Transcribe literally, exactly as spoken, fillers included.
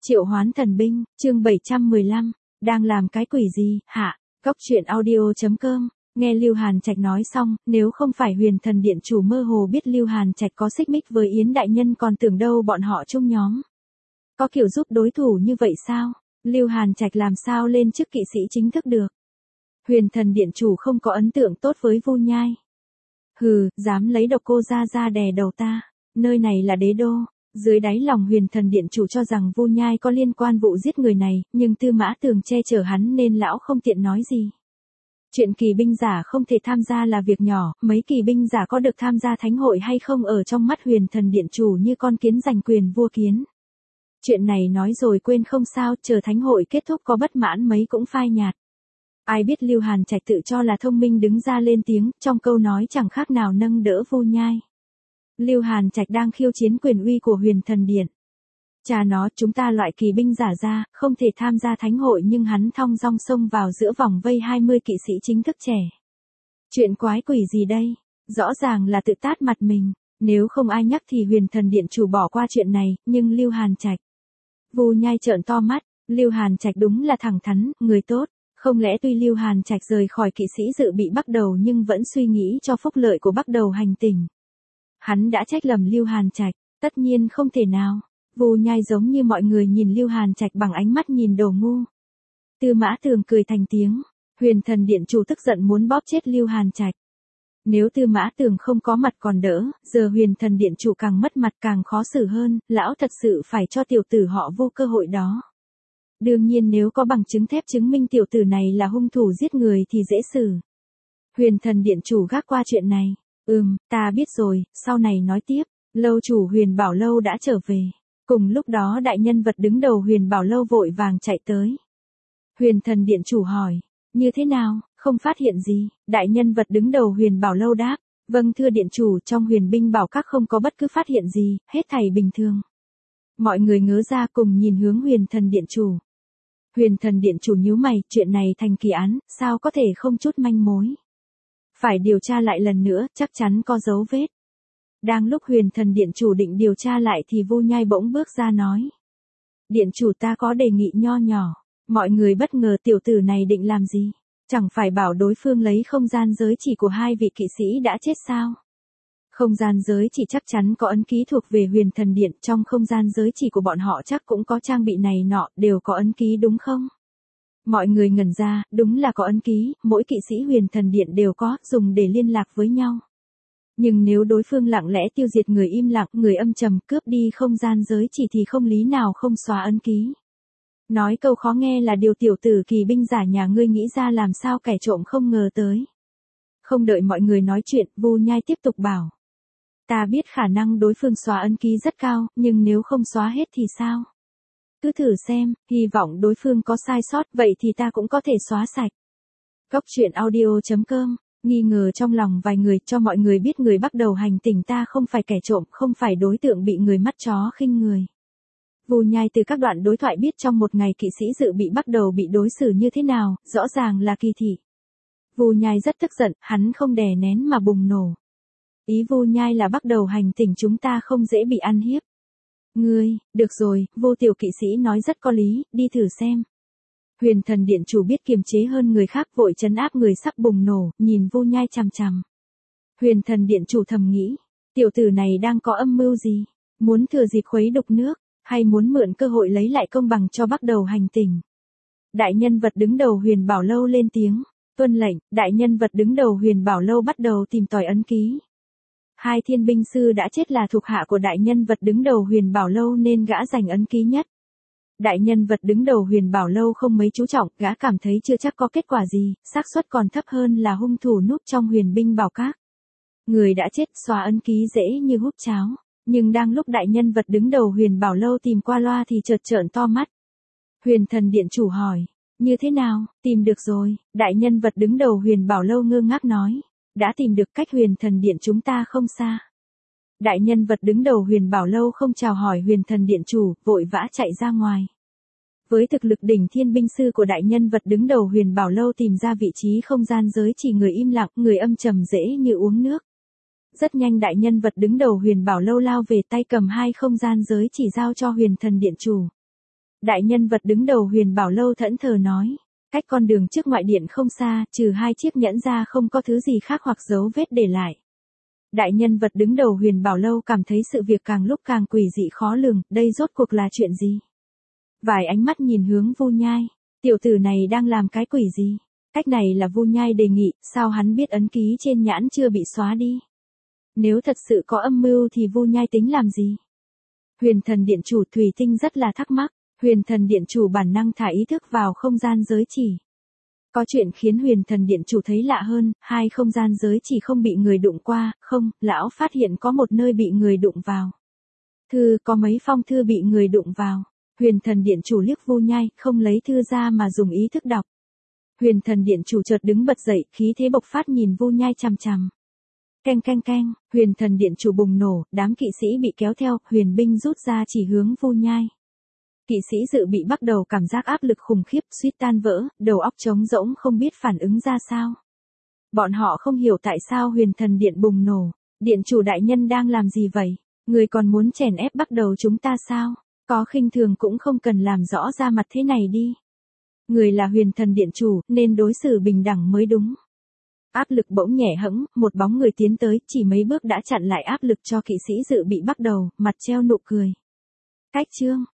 Triệu hoán thần binh, chương bảy trăm mười lăm, đang làm cái quỷ gì, hạ, góc truyện audio.com, nghe Lưu Hàn Trạch nói xong, nếu không phải huyền thần điện chủ mơ hồ biết Lưu Hàn Trạch có xích mích với Yến Đại Nhân còn tưởng đâu bọn họ chung nhóm. Có kiểu giúp đối thủ như vậy sao? Lưu Hàn Trạch làm sao lên chức kỵ sĩ chính thức được? Huyền thần điện chủ không có ấn tượng tốt với Vu Nhai. Hừ, dám lấy độc cô ra ra đè đầu ta, nơi này là đế đô. Dưới đáy lòng huyền thần điện chủ cho rằng Vu Nhai có liên quan vụ giết người này, nhưng Tư Mã Tường che chở hắn nên lão không tiện nói gì. Chuyện kỳ binh giả không thể tham gia là việc nhỏ, mấy kỳ binh giả có được tham gia thánh hội hay không ở trong mắt huyền thần điện chủ như con kiến giành quyền vua kiến. Chuyện này nói rồi quên không sao, chờ thánh hội kết thúc có bất mãn mấy cũng phai nhạt. Ai biết Lưu Hàn Trạch tự cho là thông minh đứng ra lên tiếng, trong câu nói chẳng khác nào nâng đỡ Vu Nhai. Lưu Hàn Trạch đang khiêu chiến quyền uy của huyền thần điện. Cha nó, chúng ta loại kỳ binh giả ra, không thể tham gia thánh hội nhưng hắn thong dong xông vào giữa vòng vây hai mươi kỵ sĩ chính thức trẻ. Chuyện quái quỷ gì đây? Rõ ràng là tự tát mặt mình, nếu không ai nhắc thì huyền thần điện chủ bỏ qua chuyện này, nhưng Lưu Hàn Trạch. Vu Nhai trợn to mắt, Lưu Hàn Trạch đúng là thẳng thắn, người tốt. Không lẽ tuy Lưu Hàn Trạch rời khỏi kỵ sĩ dự bị bắt đầu nhưng vẫn suy nghĩ cho phúc lợi của bắt đầu hành tỉnh. Hắn đã trách lầm Lưu Hàn Trạch, tất nhiên không thể nào. Vu Nhai giống như mọi người nhìn Lưu Hàn Trạch bằng ánh mắt nhìn đồ ngu. Tư Mã Tường cười thành tiếng, huyền thần điện chủ tức giận muốn bóp chết Lưu Hàn Trạch. Nếu Tư Mã Tường không có mặt còn đỡ, giờ huyền thần điện chủ càng mất mặt càng khó xử hơn, lão thật sự phải cho tiểu tử họ Vu cơ hội đó. Đương nhiên nếu có bằng chứng thép chứng minh tiểu tử này là hung thủ giết người thì dễ xử. Huyền thần điện chủ gác qua chuyện này. Ừm, ta biết rồi, sau này nói tiếp. Lâu chủ huyền bảo lâu đã trở về. Cùng lúc đó đại nhân vật đứng đầu huyền bảo lâu vội vàng chạy tới. Huyền thần điện chủ hỏi, như thế nào, không phát hiện gì? Đại nhân vật đứng đầu huyền bảo lâu đáp, vâng thưa điện chủ, trong huyền binh bảo các không có bất cứ phát hiện gì, hết thảy bình thường. Mọi người ngớ ra cùng nhìn hướng huyền thần điện chủ. Huyền thần điện chủ nhíu mày, chuyện này thành kỳ án, sao có thể không chút manh mối. Phải điều tra lại lần nữa, chắc chắn có dấu vết. Đang lúc huyền thần điện chủ định điều tra lại thì Vu Nhai bỗng bước ra nói. Điện chủ ta có đề nghị nho nhỏ. Mọi người bất ngờ tiểu tử này định làm gì? Chẳng phải bảo đối phương lấy không gian giới chỉ của hai vị kỵ sĩ đã chết sao? Không gian giới chỉ chắc chắn có ấn ký thuộc về huyền thần điện, trong không gian giới chỉ của bọn họ chắc cũng có trang bị này nọ, đều có ấn ký đúng không? Mọi người ngẩn ra, đúng là có ấn ký, mỗi kỵ sĩ huyền thần điện đều có, dùng để liên lạc với nhau. Nhưng nếu đối phương lặng lẽ tiêu diệt người im lặng, người âm trầm cướp đi không gian giới chỉ thì không lý nào không xóa ấn ký. Nói câu khó nghe là điều tiểu tử kỳ binh giả nhà ngươi nghĩ ra làm sao kẻ trộm không ngờ tới. Không đợi mọi người nói chuyện, Vu Nhai tiếp tục bảo. Ta biết khả năng đối phương xóa ấn ký rất cao, nhưng nếu không xóa hết thì sao? Cứ thử xem, hy vọng đối phương có sai sót, vậy thì ta cũng có thể xóa sạch. Góc truyện audio.com, nghi ngờ trong lòng vài người cho mọi người biết người bắt đầu hành tỉnh ta không phải kẻ trộm, không phải đối tượng bị người mắt chó khinh người. Vu Nhai từ các đoạn đối thoại biết trong một ngày kỵ sĩ dự bị bắt đầu bị đối xử như thế nào, rõ ràng là kỳ thị. Vu Nhai rất tức giận, hắn không đè nén mà bùng nổ. Ý Vu Nhai là bắt đầu hành tỉnh chúng ta không dễ bị ăn hiếp. Ngươi, được rồi, Vu tiểu kỵ sĩ nói rất có lý, đi thử xem. Huyền thần điện chủ biết kiềm chế hơn người khác vội trấn áp người sắp bùng nổ, nhìn Vu Nhai chằm chằm. Huyền thần điện chủ thầm nghĩ, tiểu tử này đang có âm mưu gì? Muốn thừa dịp khuấy đục nước, hay muốn mượn cơ hội lấy lại công bằng cho bắt đầu hành tỉnh? Đại nhân vật đứng đầu huyền bảo lâu lên tiếng, tuân lệnh, đại nhân vật đứng đầu huyền bảo lâu bắt đầu tìm tòi ấn ký. Hai thiên binh sư đã chết là thuộc hạ của đại nhân vật đứng đầu huyền bảo lâu nên gã giành ấn ký nhất. Đại nhân vật đứng đầu huyền bảo lâu không mấy chú trọng, gã cảm thấy chưa chắc có kết quả gì, xác suất còn thấp hơn là hung thủ núp trong huyền binh bảo các. Người đã chết xóa ấn ký dễ như hút cháo, nhưng đang lúc đại nhân vật đứng đầu huyền bảo lâu tìm qua loa thì chợt trợn to mắt. Huyền thần điện chủ hỏi, như thế nào, tìm được rồi, đại nhân vật đứng đầu huyền bảo lâu ngơ ngác nói. Đã tìm được, cách huyền thần điện chúng ta không xa. Đại nhân vật đứng đầu huyền bảo lâu không chào hỏi huyền thần điện chủ, vội vã chạy ra ngoài. Với thực lực đỉnh thiên binh sư của đại nhân vật đứng đầu huyền bảo lâu tìm ra vị trí không gian giới chỉ người im lặng, người âm trầm dễ như uống nước. Rất nhanh đại nhân vật đứng đầu huyền bảo lâu lao về tay cầm hai không gian giới chỉ giao cho huyền thần điện chủ. Đại nhân vật đứng đầu Huyền Bảo Lâu thẫn thờ nói. Cách con đường trước ngoại điện không xa, trừ hai chiếc nhẫn ra không có thứ gì khác hoặc dấu vết để lại. Đại nhân vật đứng đầu Huyền Bảo Lâu cảm thấy sự việc càng lúc càng quỷ dị khó lường, đây rốt cuộc là chuyện gì? Vài ánh mắt nhìn hướng Vu Nhai, tiểu tử này đang làm cái quỷ gì? Cách này là Vu Nhai đề nghị, sao hắn biết ấn ký trên nhãn chưa bị xóa đi? Nếu thật sự có âm mưu thì Vu Nhai tính làm gì? Huyền Thần Điện chủ Thủy Tinh rất là thắc mắc, Huyền Thần Điện chủ bản năng thả ý thức vào không gian giới chỉ. Có chuyện khiến Huyền Thần Điện chủ thấy lạ hơn, hai không gian giới chỉ không bị người đụng qua, không, lão phát hiện có một nơi bị người đụng vào. Thư, có mấy phong thư bị người đụng vào. Huyền Thần Điện chủ liếc Vu Nhai, không lấy thư ra mà dùng ý thức đọc. Huyền Thần Điện chủ chợt đứng bật dậy, khí thế bộc phát nhìn Vu Nhai chằm chằm. Keng keng keng, Huyền Thần Điện chủ bùng nổ, đám kỵ sĩ bị kéo theo, huyền binh rút ra chỉ hướng Vu Nhai. Kỵ sĩ dự bị bắt đầu cảm giác áp lực khủng khiếp, suýt tan vỡ, đầu óc trống rỗng không biết phản ứng ra sao. Bọn họ không hiểu tại sao Huyền Thần Điện bùng nổ. Điện chủ đại nhân đang làm gì vậy? Người còn muốn chèn ép bắt đầu chúng ta sao? Có khinh thường cũng không cần làm rõ ra mặt thế này đi. Người là Huyền Thần Điện chủ, nên đối xử bình đẳng mới đúng. Áp lực bỗng nhẹ hẫng, một bóng người tiến tới, chỉ mấy bước đã chặn lại áp lực cho kỵ sĩ dự bị bắt đầu, mặt treo nụ cười. Cách chương,